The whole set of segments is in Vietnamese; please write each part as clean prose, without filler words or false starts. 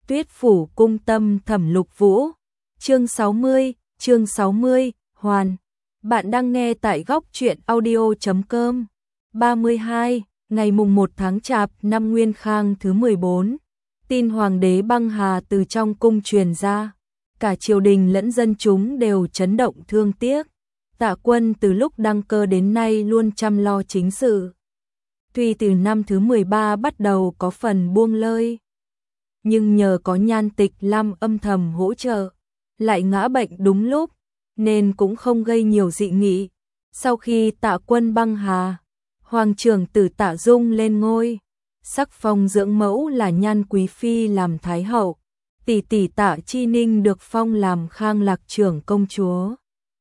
Tuyết phủ cung tâm Thẩm Lục Vũ. Chương 60, Hoàn. Bạn đang nghe tại góc truyện audio.com. 32, ngày mùng 1 tháng Chạp năm Nguyên Khang thứ 14. Tin hoàng đế băng hà từ trong cung truyền ra, cả triều đình lẫn dân chúng đều chấn động thương tiếc. Tạ Quân từ lúc đăng cơ đến nay luôn chăm lo chính sự. Tuy từ năm thứ 13 bắt đầu có phần buông lơi, nhưng nhờ có Nhan Tịch Lam âm thầm hỗ trợ, lại ngã bệnh đúng lúc, nên cũng không gây nhiều dị nghị. Sau khi Tạ Quân băng hà, Hoàng trưởng tử Tạ Dung lên ngôi, sắc phong dưỡng mẫu là Nhan Quý Phi làm Thái hậu, tỷ tỷ Tạ Chi Ninh được phong làm Khang Lạc trưởng công chúa.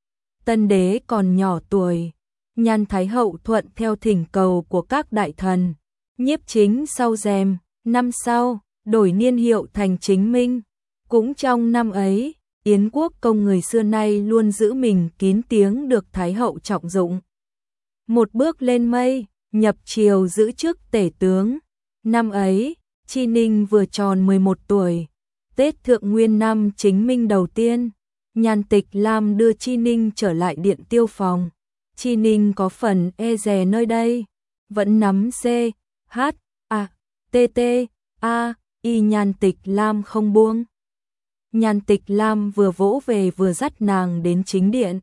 Tân đế còn nhỏ tuổi, Nhan Thái hậu thuận theo thỉnh cầu của các đại thần, nhiếp chính sau rèm, năm sau đổi niên hiệu thành Chính Minh. Cũng trong năm ấy, Yến quốc công người xưa nay luôn giữ mình kín tiếng được Thái hậu trọng dụng. Một bước lên mây, nhập triều giữ chức tể tướng. Năm ấy, Chi Ninh vừa tròn 11 tuổi. Tết Thượng Nguyên năm Chính Minh đầu tiên, Nhan Tịch Lam đưa Chi Ninh trở lại Điện Tiêu phòng. Chi Ninh có phần e dè nơi đây, vẫn nắm C, H, A, T, T, A, Y. Nhan Tịch Lam không buông. Nhan Tịch Lam vừa vỗ về vừa dắt nàng đến chính điện,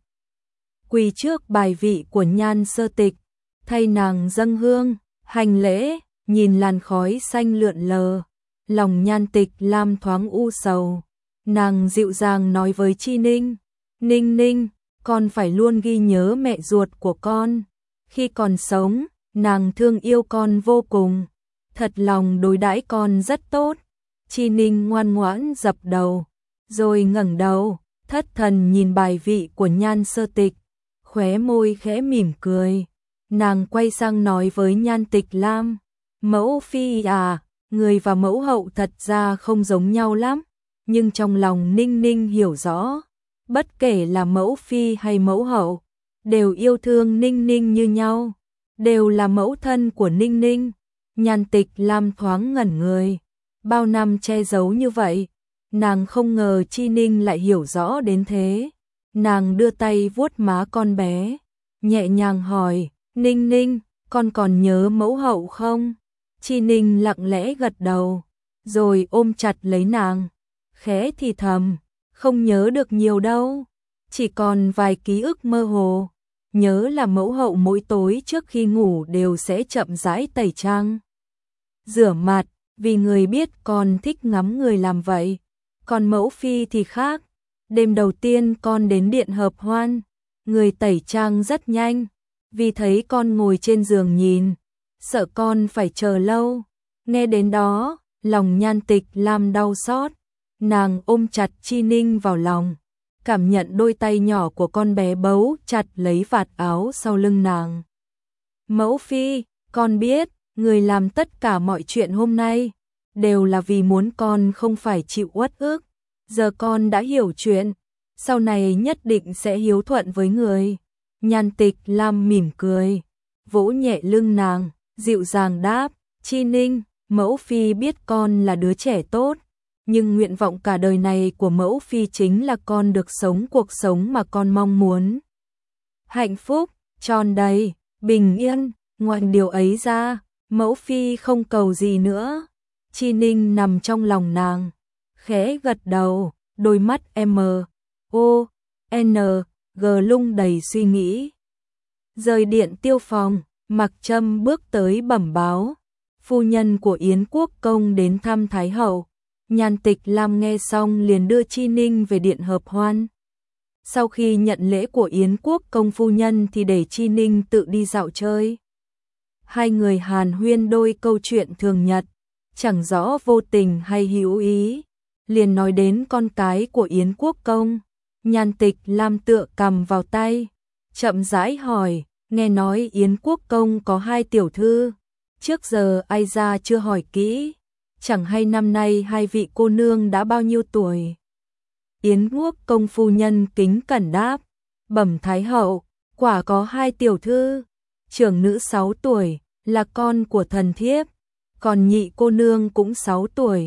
quỳ trước bài vị của Nhan Sơ Tịch, thay nàng dâng hương, hành lễ. Nhìn làn khói xanh lượn lờ, lòng Nhan Tịch Lam thoáng u sầu. Nàng dịu dàng nói với Chi Ninh, Ninh Ninh, con phải luôn ghi nhớ mẹ ruột của con. Khi còn sống, nàng thương yêu con vô cùng, thật lòng đối đãi con rất tốt. Chi Ninh ngoan ngoãn dập đầu, rồi ngẩng đầu, thất thần nhìn bài vị của Nhan Sơ Tịch, khóe môi khẽ mỉm cười. Nàng quay sang nói với Nhan Tịch Lam, mẫu phi à, người và mẫu hậu thật ra không giống nhau lắm, nhưng trong lòng Ninh Ninh hiểu rõ, bất kể là mẫu phi hay mẫu hậu, đều yêu thương Ninh Ninh như nhau, đều là mẫu thân của Ninh Ninh. Nhan Tịch Lam thoáng ngẩn người, bao năm che giấu như vậy, nàng không ngờ Chi Ninh lại hiểu rõ đến thế. Nàng đưa tay vuốt má con bé, nhẹ nhàng hỏi, Ninh Ninh, con còn nhớ mẫu hậu không? Chi Ninh lặng lẽ gật đầu, rồi ôm chặt lấy nàng, khẽ thì thầm, không nhớ được nhiều đâu, chỉ còn vài ký ức mơ hồ. Nhớ là mẫu hậu mỗi tối trước khi ngủ đều sẽ chậm rãi tẩy trang, rửa mặt, vì người biết con thích ngắm người làm vậy. Còn mẫu phi thì khác, đêm đầu tiên con đến điện hợp hoan, người tẩy trang rất nhanh, vì thấy con ngồi trên giường nhìn, sợ con phải chờ lâu. Nghe đến đó, lòng Nhan Tịch Lam đau xót, nàng ôm chặt Chi Ninh vào lòng, cảm nhận đôi tay nhỏ của con bé bấu chặt lấy vạt áo sau lưng nàng. Mẫu phi, con biết, người làm tất cả mọi chuyện hôm nay đều là vì muốn con không phải chịu uất ức. Giờ con đã hiểu chuyện, sau này nhất định sẽ hiếu thuận với người. Nhan Tịch Lam mỉm cười, vỗ nhẹ lưng nàng, dịu dàng đáp, Chi Ninh, mẫu phi biết con là đứa trẻ tốt, nhưng nguyện vọng cả đời này của mẫu phi chính là con được sống cuộc sống mà con mong muốn. Hạnh phúc, tròn đầy, bình yên, ngoài điều ấy ra, mẫu phi không cầu gì nữa. Chi Ninh nằm trong lòng nàng, khẽ gật đầu, đôi mắt M.O.N.G lung đầy suy nghĩ. Rời điện Tiêu phòng, Mặc Trâm bước tới bẩm báo, phu nhân của Yến quốc công đến thăm Thái hậu. Nhan Tịch Lam nghe xong liền đưa Chi Ninh về điện hợp hoan. Sau khi nhận lễ của Yến quốc công phu nhân thì để Chi Ninh tự đi dạo chơi. Hai người hàn huyên đôi câu chuyện thường nhật, chẳng rõ vô tình hay hữu ý, liền nói đến con cái của Yến quốc công. Nhan Tịch Lam tựa cầm vào tay, chậm rãi hỏi, nghe nói Yến quốc công có 2 tiểu thư, trước giờ ai ra chưa hỏi kỹ, chẳng hay năm nay 2 vị cô nương đã bao nhiêu tuổi? Yến quốc công phu nhân kính cẩn đáp, bẩm Thái hậu, quả có 2 tiểu thư, trưởng nữ 6 tuổi, là con của thần thiếp, còn nhị cô nương cũng 6 tuổi,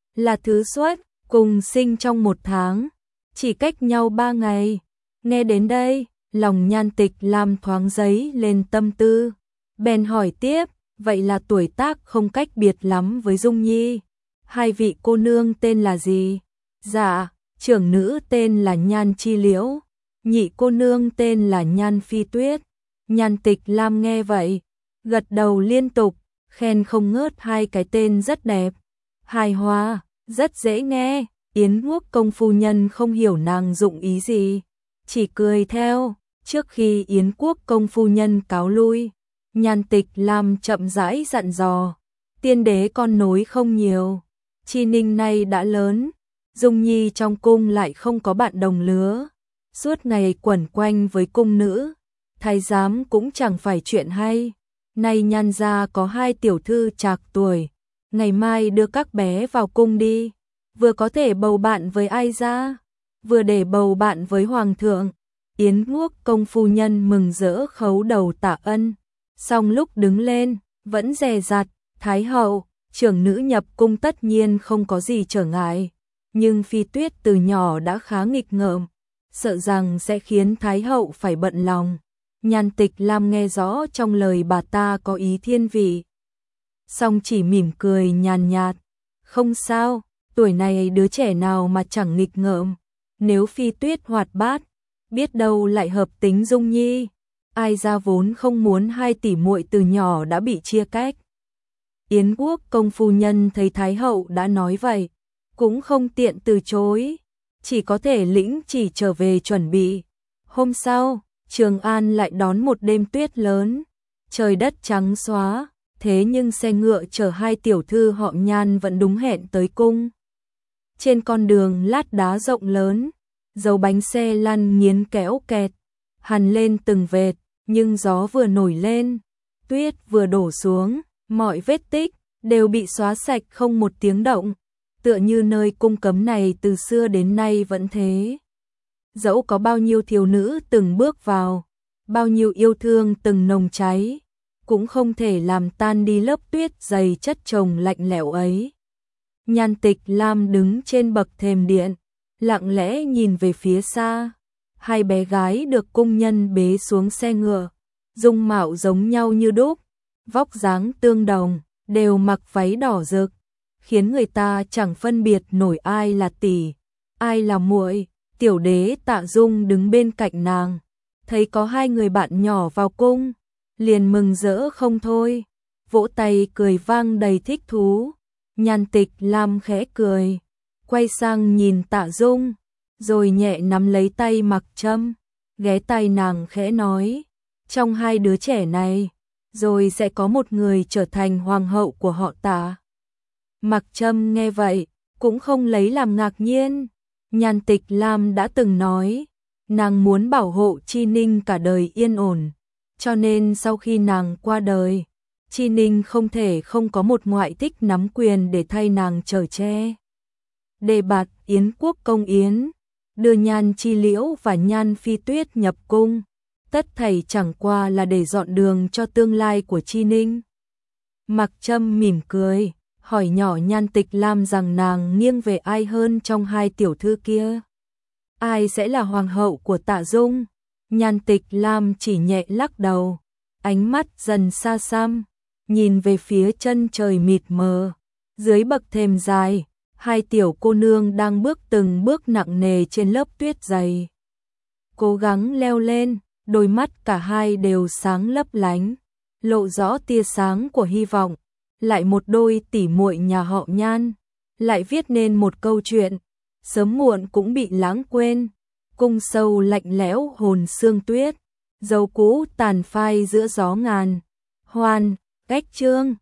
là thứ xuất, cùng sinh trong một tháng, chỉ cách nhau 3 ngày. Nghe đến đây, lòng Nhan Tịch Lam thoáng dấy lên tâm tư, bèn hỏi tiếp, vậy là tuổi tác không cách biệt lắm với Dung Nhi. Hai vị cô nương tên là gì? Dạ, trưởng nữ tên là Nhan Chi Liễu, nhị cô nương tên là Nhan Phi Tuyết. Nhan Tịch Lam nghe vậy, gật đầu liên tục, khen không ngớt hai cái tên rất đẹp, hài hòa, rất dễ nghe. Yến Quốc công phu nhân không hiểu nàng dụng ý gì, chỉ cười theo. Trước khi Yến Quốc công phu nhân cáo lui, Nhan Tịch Lam chậm rãi dặn dò, tiên đế con nối không nhiều, Chi Ninh nay đã lớn, Dung Nhi trong cung lại không có bạn đồng lứa, suốt ngày quẩn quanh với cung nữ, thái giám cũng chẳng phải chuyện hay. Nay Nhan gia có 2 tiểu thư trạc tuổi, ngày mai đưa các bé vào cung đi, vừa có thể bầu bạn với ai ra, vừa để bầu bạn với hoàng thượng. Yến Quốc công phu nhân mừng rỡ khấu đầu tạ ân, xong lúc đứng lên, vẫn dè dặt, Thái hậu, trưởng nữ nhập cung tất nhiên không có gì trở ngại, nhưng Phi Tuyết từ nhỏ đã khá nghịch ngợm, sợ rằng sẽ khiến Thái hậu phải bận lòng. Nhan Tịch Lam nghe rõ trong lời bà ta có ý thiên vị, song chỉ mỉm cười nhàn nhạt, không sao, tuổi này đứa trẻ nào mà chẳng nghịch ngợm, nếu Phi Tuyết hoạt bát, biết đâu lại hợp tính Dung Nhi. Ai ra vốn không muốn 2 tỷ muội từ nhỏ đã bị chia cách. Yến Quốc công phu nhân thấy Thái hậu đã nói vậy, cũng không tiện từ chối, chỉ có thể lĩnh chỉ trở về chuẩn bị. Hôm sau, Trường An lại đón một đêm tuyết lớn, trời đất trắng xóa, thế nhưng xe ngựa chở 2 tiểu thư họ Nhan vẫn đúng hẹn tới cung. Trên con đường lát đá rộng lớn, dấu bánh xe lăn nghiến kéo kẹt, hằn lên từng vệt, nhưng gió vừa nổi lên, tuyết vừa đổ xuống, mọi vết tích đều bị xóa sạch không một tiếng động, tựa như nơi cung cấm này từ xưa đến nay vẫn thế. Dẫu có bao nhiêu thiếu nữ từng bước vào, bao nhiêu yêu thương từng nồng cháy, cũng không thể làm tan đi lớp tuyết dày chất chồng lạnh lẽo ấy. Nhan Tịch Lam đứng trên bậc thềm điện, lặng lẽ nhìn về phía xa. 2 bé gái được cung nhân bế xuống xe ngựa, dung mạo giống nhau như đúc, vóc dáng tương đồng, đều mặc váy đỏ rực, khiến người ta chẳng phân biệt nổi ai là tỷ, ai là muội. Tiểu đế Tạ Dung đứng bên cạnh nàng, thấy có 2 người bạn nhỏ vào cung, liền mừng rỡ không thôi, vỗ tay cười vang đầy thích thú. Nhan Tịch Lam khẽ cười, quay sang nhìn Tạ Dung, rồi nhẹ nắm lấy tay Mặc Trâm, ghé tai nàng khẽ nói, trong 2 đứa trẻ này, rồi sẽ có một người trở thành hoàng hậu của họ Tạ. Mặc Trâm nghe vậy, cũng không lấy làm ngạc nhiên. Nhan Tịch Lam đã từng nói, nàng muốn bảo hộ Chi Ninh cả đời yên ổn, cho nên sau khi nàng qua đời, Chi Ninh không thể không có một ngoại thích nắm quyền để thay nàng chở che. Đề bạt Yến Quốc công Yến, đưa Nhan Chi Liễu và Nhan Phi Tuyết nhập cung, tất thảy chẳng qua là để dọn đường cho tương lai của Chi Ninh. Mặc Trâm mỉm cười, hỏi nhỏ Nhan Tịch Lam rằng nàng nghiêng về ai hơn trong 2 tiểu thư kia. Ai sẽ là hoàng hậu của Tạ Dung? Nhan Tịch Lam chỉ nhẹ lắc đầu, ánh mắt dần xa xăm, nhìn về phía chân trời mịt mờ. Dưới bậc thềm dài, 2 tiểu cô nương đang bước từng bước nặng nề trên lớp tuyết dày. Cố gắng leo lên, đôi mắt cả hai đều sáng lấp lánh, lộ rõ tia sáng của hy vọng. Lại một đôi tỷ muội nhà họ Nhan, lại viết nên một câu chuyện, sớm muộn cũng bị lãng quên. Cung sâu lạnh lẽo hồn sương tuyết, dầu cũ tàn phai giữa gió ngàn. Hoàn, cách chương